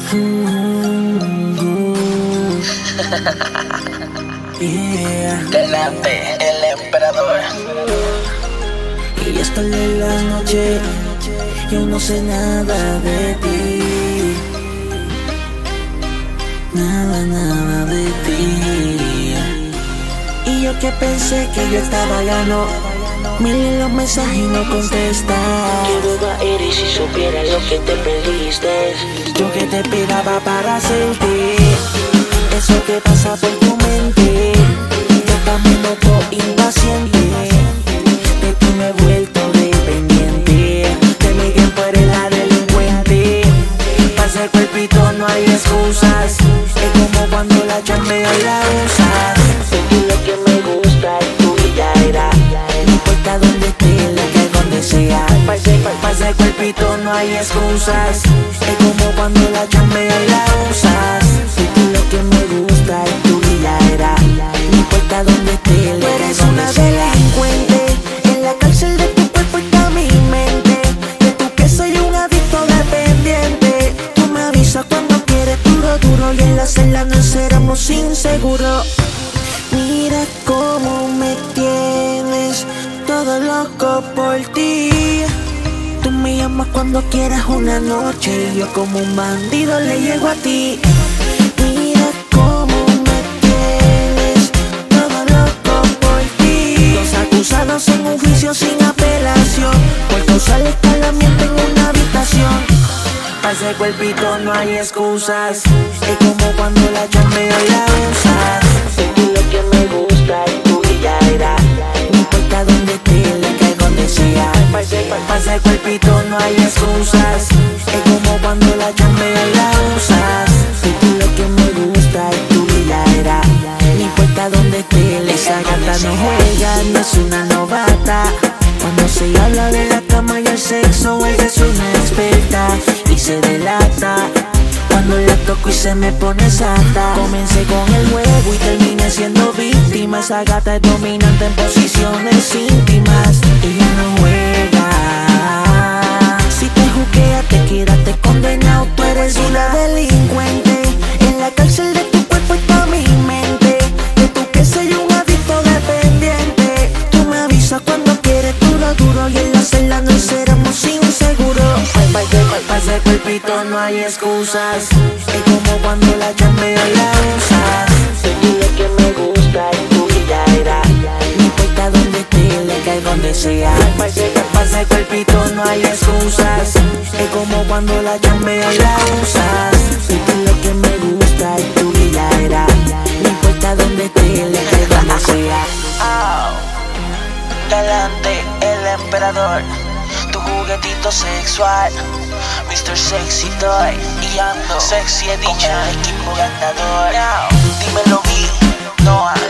Yeah. Delante, el emperador. Y ya está en la noche, yo no sé nada de ti. Nada de ti. Y yo que pensé que yo estaba gano, miré los mensajes y no contestas. Qué boba eres si supiera lo que te perdiste. Yo que te esperaba para sentir eso que pasa por tu mente. Yo también loco, impaciente. De ti me he vuelto dependiente. De mi tiempo eres la delincuente. Para ese cuerpito no hay excusas. Es como cuando la chambea y la usas. Sentí lo que me gusta y tú ya era. No importa dónde esté, le cae donde sea. Para ese cuerpito no hay excusas. Es como cuando la chambea y la usas. Sentí lo que me gusta y tú ya era. No importa dónde esté, le cae donde sea. Tú eres una delincuente. En la cárcel de tu cuerpo está mi mente. De tú que soy un adicto dependiente. Tú me avisas cuando quieres duro. Y en la celda no seremos inseguros. Mira cómo me tienes, todo loco por ti. Tú me llamas cuando quieras una noche y yo como un bandido le llego a ti. Mira cómo me tienes, todo loco por ti. Los acusados en un juicio sin apelación por causar escalamiento en una habitación. Para ese cuerpito no hay excusas. Es como cuando la chambea y la usas. Sentí lo que me gusta y tú ya era. No importa dónde esté, le cae donde sea. Para ese cuerpito no hay excusas. Es como cuando la chambea y la usas. Sentí lo que me gusta y tú ya era. No importa dónde esté, esa gata no juega, no es una novata. Cuando se habla de la cama y el sexo, ella es una experta y se delata. Cuando la toco y se me pone santa. Comencé con el juego y terminé siendo víctima. Esa gata es dominante en posiciones íntimas. Ella no juega. Si te juquea te quedaste condenado. Tú eres una delincuente. En la cárcel de tu cuerpo está mi mente. De tú que soy un adicto dependiente. Tú me avisas cuando quieres duro. Y en la celda no seremos inseguros. Para ese cuerpito no hay excusas. Es como cuando la chambea y la usas. Sentí lo que me gusta y tú ya era. No importa dónde esté, le cae donde sea. Para ese cuerpito no hay excusas. Es como cuando la chambea y la usas. Sentí lo que me gusta y tú ya era. No importa dónde esté, le cae donde sea. Delante, el emperador. Tu juguetito sexual, Mr. Sexy Toy. Y ando Sexy Edition, equipo ganador. Dímelo, vi, Noah.